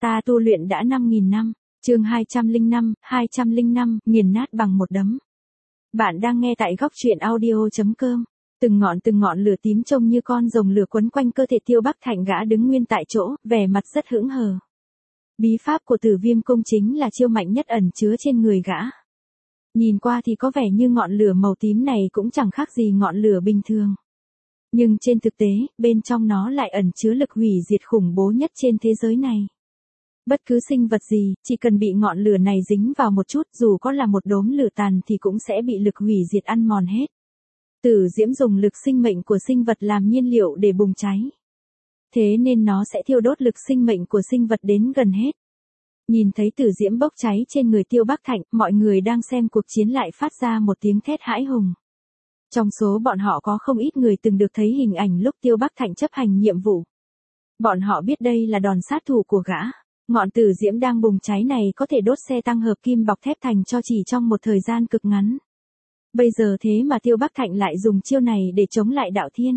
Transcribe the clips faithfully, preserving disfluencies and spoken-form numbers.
Ta tu luyện đã năm nghìn năm, chương hai trăm lẻ năm, hai trăm lẻ năm, nghiền nát bằng một đấm. Bạn đang nghe tại góc truyện audio chấm com. Từng ngọn từng ngọn lửa tím trông như con rồng lửa quấn quanh cơ thể Tiêu Bắc Thạnh, gã đứng nguyên tại chỗ, vẻ mặt rất hững hờ. Bí pháp của Tử Viêm Cung chính là chiêu mạnh nhất ẩn chứa trên người gã. Nhìn qua thì có vẻ như ngọn lửa màu tím này cũng chẳng khác gì ngọn lửa bình thường. Nhưng trên thực tế, bên trong nó lại ẩn chứa lực hủy diệt khủng bố nhất trên thế giới này. Bất cứ sinh vật gì, chỉ cần bị ngọn lửa này dính vào một chút, dù có là một đốm lửa tàn thì cũng sẽ bị lực hủy diệt ăn mòn hết. Tử diễm dùng lực sinh mệnh của sinh vật làm nhiên liệu để bùng cháy. Thế nên nó sẽ thiêu đốt lực sinh mệnh của sinh vật đến gần hết. Nhìn thấy tử diễm bốc cháy trên người Tiêu Bắc Thạnh, mọi người đang xem cuộc chiến lại phát ra một tiếng thét hãi hùng. Trong số bọn họ có không ít người từng được thấy hình ảnh lúc Tiêu Bắc Thạnh chấp hành nhiệm vụ. Bọn họ biết đây là đòn sát thủ của gã. Ngọn tử diễm đang bùng cháy này có thể đốt xe tăng hợp kim bọc thép thành cho chỉ trong một thời gian cực ngắn. Bây giờ thế mà Tiêu Bắc Thạnh lại dùng chiêu này để chống lại Đạo Thiên.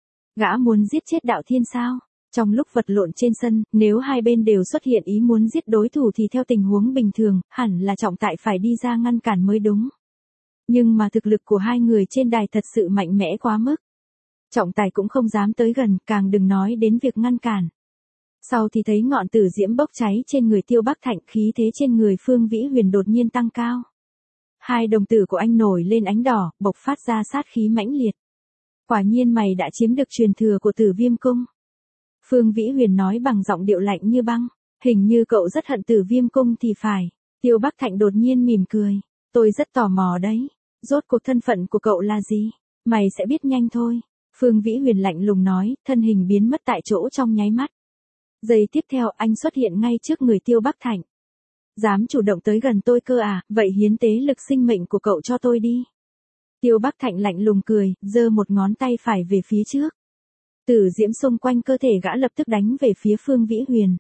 Gã muốn giết chết Đạo Thiên sao? Trong lúc vật lộn trên sân, nếu hai bên đều xuất hiện ý muốn giết đối thủ thì theo tình huống bình thường, hẳn là trọng tài phải đi ra ngăn cản mới đúng. Nhưng mà thực lực của hai người trên đài thật sự mạnh mẽ quá mức. Trọng tài cũng không dám tới gần, càng đừng nói đến việc ngăn cản. Sau thì thấy ngọn tử diễm bốc cháy trên người Tiêu Bắc Thạnh, khí thế trên người Phương Vĩ Huyền đột nhiên tăng cao. Hai đồng tử của anh nổi lên ánh đỏ, bộc phát ra sát khí mãnh liệt. Quả nhiên mày đã chiếm được truyền thừa của Tử Viêm Cung. Phương Vĩ Huyền nói bằng giọng điệu lạnh như băng. Hình như cậu rất hận Tử Viêm Cung thì phải. Tiêu Bắc Thạnh đột nhiên mỉm cười. Tôi rất tò mò đấy. Rốt cuộc thân phận của cậu là gì? Mày sẽ biết nhanh thôi. Phương Vĩ Huyền lạnh lùng nói, thân hình biến mất tại chỗ trong nháy mắt. Giây tiếp theo anh xuất hiện ngay trước người Tiêu Bắc Thạnh. Dám chủ động tới gần tôi cơ à, vậy hiến tế lực sinh mệnh của cậu cho tôi đi. Tiêu Bắc Thạnh lạnh lùng cười, giơ một ngón tay phải về phía trước. Tử diễm xung quanh cơ thể gã lập tức đánh về phía Phương Vĩ Huyền.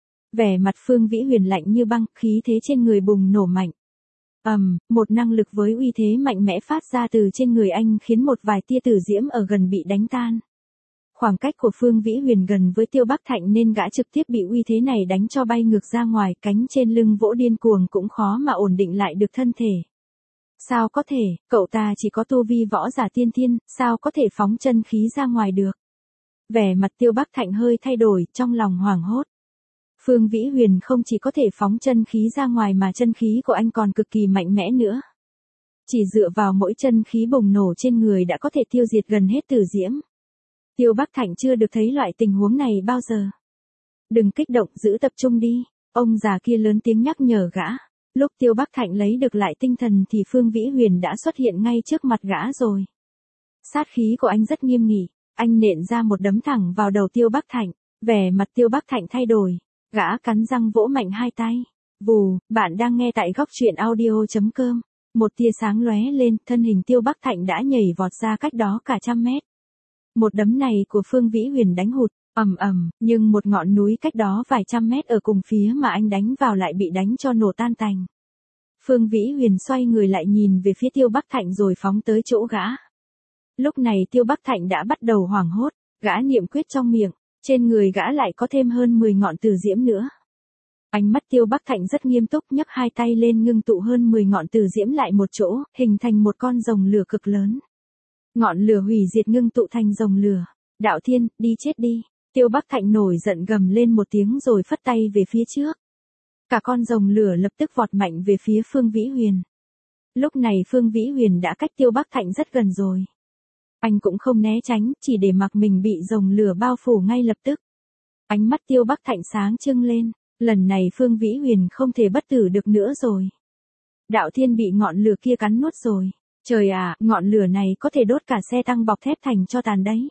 Vẻ mặt Phương Vĩ Huyền lạnh như băng, khí thế trên người bùng nổ mạnh. Ầm, um, một năng lực với uy thế mạnh mẽ phát ra từ trên người anh khiến một vài tia tử diễm ở gần bị đánh tan. Khoảng cách của Phương Vĩ Huyền gần với Tiêu Bắc Thạnh nên gã trực tiếp bị uy thế này đánh cho bay ngược ra ngoài, cánh trên lưng vỗ điên cuồng cũng khó mà ổn định lại được thân thể. Sao có thể, cậu ta chỉ có tu vi võ giả tiên thiên, sao có thể phóng chân khí ra ngoài được? Vẻ mặt Tiêu Bắc Thạnh hơi thay đổi, trong lòng hoảng hốt. Phương Vĩ Huyền không chỉ có thể phóng chân khí ra ngoài mà chân khí của anh còn cực kỳ mạnh mẽ nữa. Chỉ dựa vào mỗi chân khí bùng nổ trên người đã có thể tiêu diệt gần hết tử diễm. Tiêu Bắc Thạnh chưa được thấy loại tình huống này bao giờ. Đừng kích động, giữ tập trung đi. Ông già kia lớn tiếng nhắc nhở gã. Lúc Tiêu Bắc Thạnh lấy được lại tinh thần thì Phương Vĩ Huyền đã xuất hiện ngay trước mặt gã rồi. Sát khí của anh rất nghiêm nghị. Anh nện ra một đấm thẳng vào đầu Tiêu Bắc Thạnh. Vẻ mặt Tiêu Bắc Thạnh thay đổi. Gã cắn răng vỗ mạnh hai tay. Vù, bạn đang nghe tại góc truyện audio chấm com. Một tia sáng lóe lên, thân hình Tiêu Bắc Thạnh đã nhảy vọt ra cách đó cả trăm mét. Một đấm này của Phương Vĩ Huyền đánh hụt, ầm ầm, nhưng một ngọn núi cách đó vài trăm mét ở cùng phía mà anh đánh vào lại bị đánh cho nổ tan tành. Phương Vĩ Huyền xoay người lại nhìn về phía Tiêu Bắc Thạnh rồi phóng tới chỗ gã. Lúc này Tiêu Bắc Thạnh đã bắt đầu hoảng hốt, gã niệm quyết trong miệng, trên người gã lại có thêm hơn mười ngọn tử diễm nữa. Ánh mắt Tiêu Bắc Thạnh rất nghiêm túc, nhấc hai tay lên ngưng tụ hơn mười ngọn tử diễm lại một chỗ, hình thành một con rồng lửa cực lớn. Ngọn lửa hủy diệt ngưng tụ thành rồng lửa. Đạo Thiên, đi chết đi. Tiêu Bắc Thạnh nổi giận gầm lên một tiếng rồi phất tay về phía trước. Cả con rồng lửa lập tức vọt mạnh về phía Phương Vĩ Huyền. Lúc này Phương Vĩ Huyền đã cách Tiêu Bắc Thạnh rất gần rồi. Anh cũng không né tránh, chỉ để mặc mình bị rồng lửa bao phủ ngay lập tức. Ánh mắt Tiêu Bắc Thạnh sáng trưng lên. Lần này Phương Vĩ Huyền không thể bất tử được nữa rồi. Đạo Thiên bị ngọn lửa kia cắn nuốt rồi. Trời à, ngọn lửa này có thể đốt cả xe tăng bọc thép thành cho tàn đấy.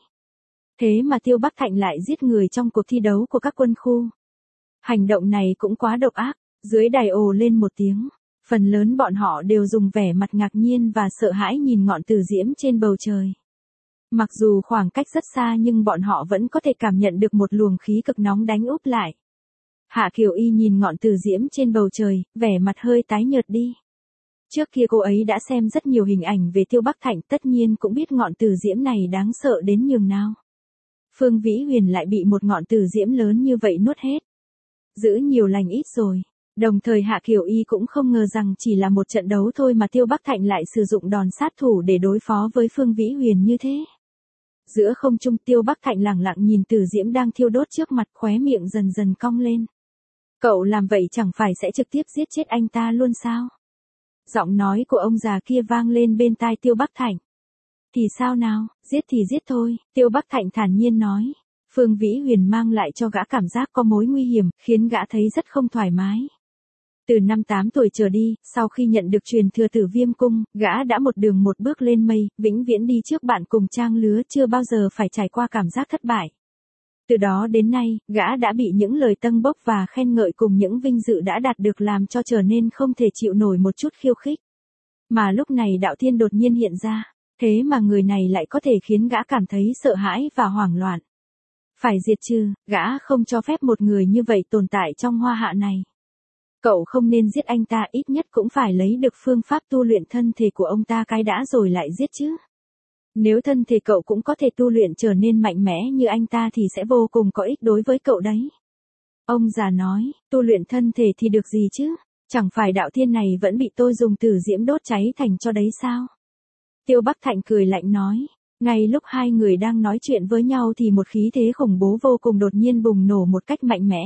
Thế mà Tiêu Bắc Thạnh lại giết người trong cuộc thi đấu của các quân khu. Hành động này cũng quá độc ác. Dưới đài ồ lên một tiếng. Phần lớn bọn họ đều dùng vẻ mặt ngạc nhiên và sợ hãi nhìn ngọn tử diễm trên bầu trời. Mặc dù khoảng cách rất xa nhưng bọn họ vẫn có thể cảm nhận được một luồng khí cực nóng đánh úp lại. Hạ Kiều Y nhìn ngọn tử diễm trên bầu trời, vẻ mặt hơi tái nhợt đi. Trước kia cô ấy đã xem rất nhiều hình ảnh về Tiêu Bắc Thạnh, tất nhiên cũng biết ngọn tử diễm này đáng sợ đến nhường nào. Phương Vĩ Huyền lại bị một ngọn tử diễm lớn như vậy nuốt hết. giữ nhiều lành ít rồi. Đồng thời Hạ Kiều Y cũng không ngờ rằng chỉ là một trận đấu thôi mà Tiêu Bắc Thạnh lại sử dụng đòn sát thủ để đối phó với Phương Vĩ Huyền như thế. Giữa không trung Tiêu Bắc Thạnh lẳng lặng nhìn Từ Diễm đang thiêu đốt trước mặt, khóe miệng dần dần cong lên. Cậu làm vậy chẳng phải sẽ trực tiếp giết chết anh ta luôn sao? Giọng nói của ông già kia vang lên bên tai Tiêu Bắc Thạnh. Thì sao nào, giết thì giết thôi, Tiêu Bắc Thạnh thản nhiên nói. Phương Vĩ Huyền mang lại cho gã cảm giác có mối nguy hiểm, khiến gã thấy rất không thoải mái. Từ năm tám tuổi trở đi, sau khi nhận được truyền thừa Tử Viêm Cung, gã đã một đường một bước lên mây, vĩnh viễn đi trước bạn cùng trang lứa, chưa bao giờ phải trải qua cảm giác thất bại. Từ đó đến nay, gã đã bị những lời tâng bốc và khen ngợi cùng những vinh dự đã đạt được làm cho trở nên không thể chịu nổi một chút khiêu khích. Mà lúc này Đạo Thiên đột nhiên hiện ra, thế mà người này lại có thể khiến gã cảm thấy sợ hãi và hoảng loạn. Phải diệt trừ, gã không cho phép một người như vậy tồn tại trong hoa hạ này. Cậu không nên giết anh ta, ít nhất cũng phải lấy được phương pháp tu luyện thân thể của ông ta cái đã rồi lại giết chứ. Nếu thân thể cậu cũng có thể tu luyện trở nên mạnh mẽ như anh ta thì sẽ vô cùng có ích đối với cậu đấy. Ông già nói, tu luyện thân thể thì được gì chứ, chẳng phải Đạo Thiên này vẫn bị tôi dùng Tử Diễm đốt cháy thành cho đấy sao? Tiêu Bắc Thạnh cười lạnh nói, ngay lúc hai người đang nói chuyện với nhau thì một khí thế khủng bố vô cùng đột nhiên bùng nổ một cách mạnh mẽ.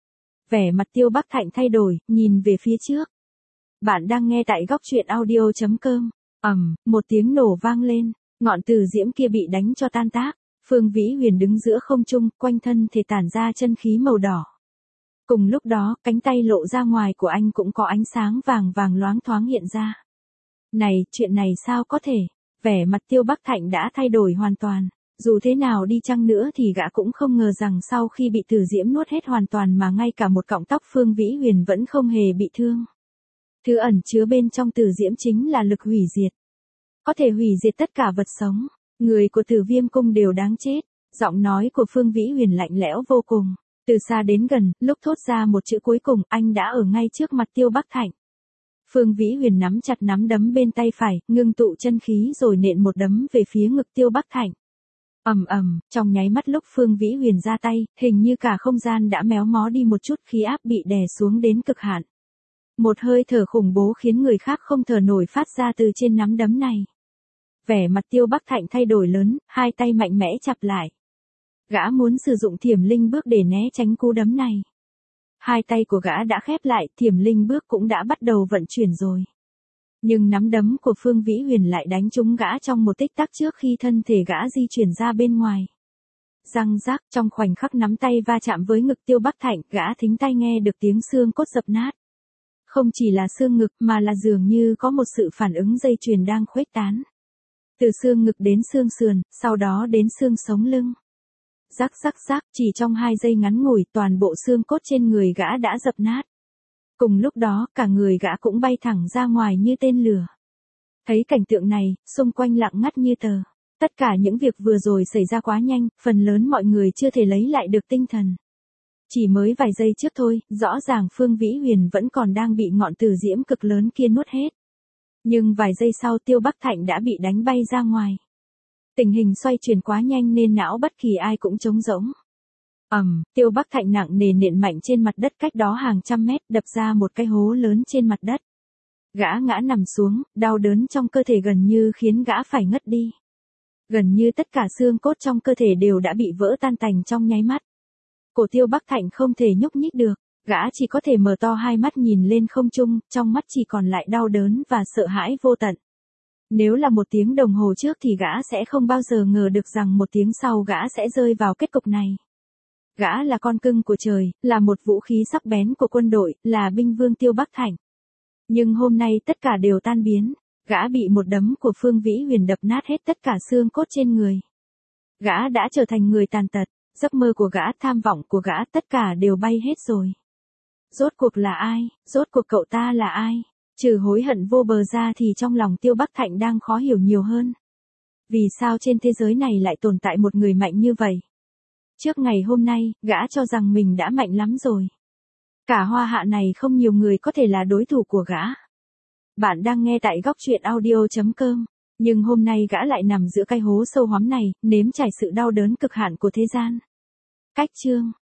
Vẻ mặt Tiêu Bắc Thạnh thay đổi, nhìn về phía trước. Bạn đang nghe tại góc truyện audio chấm com. Ầm, một tiếng nổ vang lên, ngọn Tử Diễm kia bị đánh cho tan tác. Phương Vĩ Huyền đứng giữa không trung, quanh thân thể tản ra chân khí màu đỏ. Cùng lúc đó, cánh tay lộ ra ngoài của anh cũng có ánh sáng vàng vàng loáng thoáng hiện ra. Này, chuyện này sao có thể? Vẻ mặt Tiêu Bắc Thạnh đã thay đổi hoàn toàn. Dù thế nào đi chăng nữa thì gã cũng không ngờ rằng sau khi bị Tử Diễm nuốt hết hoàn toàn mà ngay cả một cọng tóc Phương Vĩ Huyền vẫn không hề bị thương. Thứ ẩn chứa bên trong Tử Diễm chính là lực hủy diệt. Có thể hủy diệt tất cả vật sống. Người của Tử Viêm Cung đều đáng chết. Giọng nói của Phương Vĩ Huyền lạnh lẽo vô cùng. Từ xa đến gần, lúc thốt ra một chữ cuối cùng, anh đã ở ngay trước mặt Tiêu Bắc Thạnh. Phương Vĩ Huyền nắm chặt nắm đấm bên tay phải, ngưng tụ chân khí rồi nện một đấm về phía ngực Tiêu Bắc Thạnh. Ầm ầm, trong nháy mắt lúc Phương Vĩ Huyền ra tay, hình như cả không gian đã méo mó đi một chút, khí áp bị đè xuống đến cực hạn. Một hơi thở khủng bố khiến người khác không thở nổi phát ra từ trên nắm đấm này. Vẻ mặt Tiêu Bắc Thạnh thay đổi lớn, hai tay mạnh mẽ chặp lại. Gã muốn sử dụng Thiểm Linh Bước để né tránh cú đấm này. Hai tay của gã đã khép lại, Thiểm Linh Bước cũng đã bắt đầu vận chuyển rồi. Nhưng nắm đấm của Phương Vĩ Huyền lại đánh trúng gã trong một tích tắc trước khi thân thể gã di chuyển ra bên ngoài. Răng rác, trong khoảnh khắc nắm tay va chạm với ngực Tiêu Bắc Thạnh, gã thính tai nghe được tiếng xương cốt dập nát. Không chỉ là xương ngực mà là dường như có một sự phản ứng dây chuyền đang khuếch tán. Từ xương ngực đến xương sườn, sau đó đến xương sống lưng. Rắc rắc rắc, chỉ trong hai giây ngắn ngủi toàn bộ xương cốt trên người gã đã dập nát. Cùng lúc đó, cả người gã cũng bay thẳng ra ngoài như tên lửa. Thấy cảnh tượng này, xung quanh lặng ngắt như tờ. Tất cả những việc vừa rồi xảy ra quá nhanh, phần lớn mọi người chưa thể lấy lại được tinh thần. Chỉ mới vài giây trước thôi, rõ ràng Phương Vĩ Huyền vẫn còn đang bị ngọn Tử Diễm cực lớn kia nuốt hết. Nhưng vài giây sau Tiêu Bắc Thạnh đã bị đánh bay ra ngoài. Tình hình xoay chuyển quá nhanh nên não bất kỳ ai cũng trống rỗng. Ầm, um, Tiêu Bắc Thạnh nặng nề nện mạnh trên mặt đất cách đó hàng trăm mét, đập ra một cái hố lớn trên mặt đất. Gã ngã nằm xuống, đau đớn trong cơ thể gần như khiến gã phải ngất đi. Gần như tất cả xương cốt trong cơ thể đều đã bị vỡ tan tành trong nháy mắt. Cổ Tiêu Bắc Thạnh không thể nhúc nhích được, gã chỉ có thể mở to hai mắt nhìn lên không trung, trong mắt chỉ còn lại đau đớn và sợ hãi vô tận. Nếu là một tiếng đồng hồ trước thì gã sẽ không bao giờ ngờ được rằng một tiếng sau gã sẽ rơi vào kết cục này. Gã là con cưng của trời, là một vũ khí sắc bén của quân đội, là binh vương Tiêu Bắc Thạnh. Nhưng hôm nay tất cả đều tan biến, gã bị một đấm của Phương Vĩ Huyền đập nát hết tất cả xương cốt trên người. Gã đã trở thành người tàn tật, giấc mơ của gã, tham vọng của gã tất cả đều bay hết rồi. Rốt cuộc là ai, rốt cuộc cậu ta là ai? Trừ hối hận vô bờ ra thì trong lòng Tiêu Bắc Thạnh đang khó hiểu nhiều hơn. Vì sao trên thế giới này lại tồn tại một người mạnh như vậy? Trước ngày hôm nay, gã cho rằng mình đã mạnh lắm rồi. Cả hoa hạ này không nhiều người có thể là đối thủ của gã. Bạn đang nghe tại góc truyện audio chấm com. Nhưng hôm nay gã lại nằm giữa cái hố sâu hoắm này, nếm trải sự đau đớn cực hạn của thế gian. Cách chương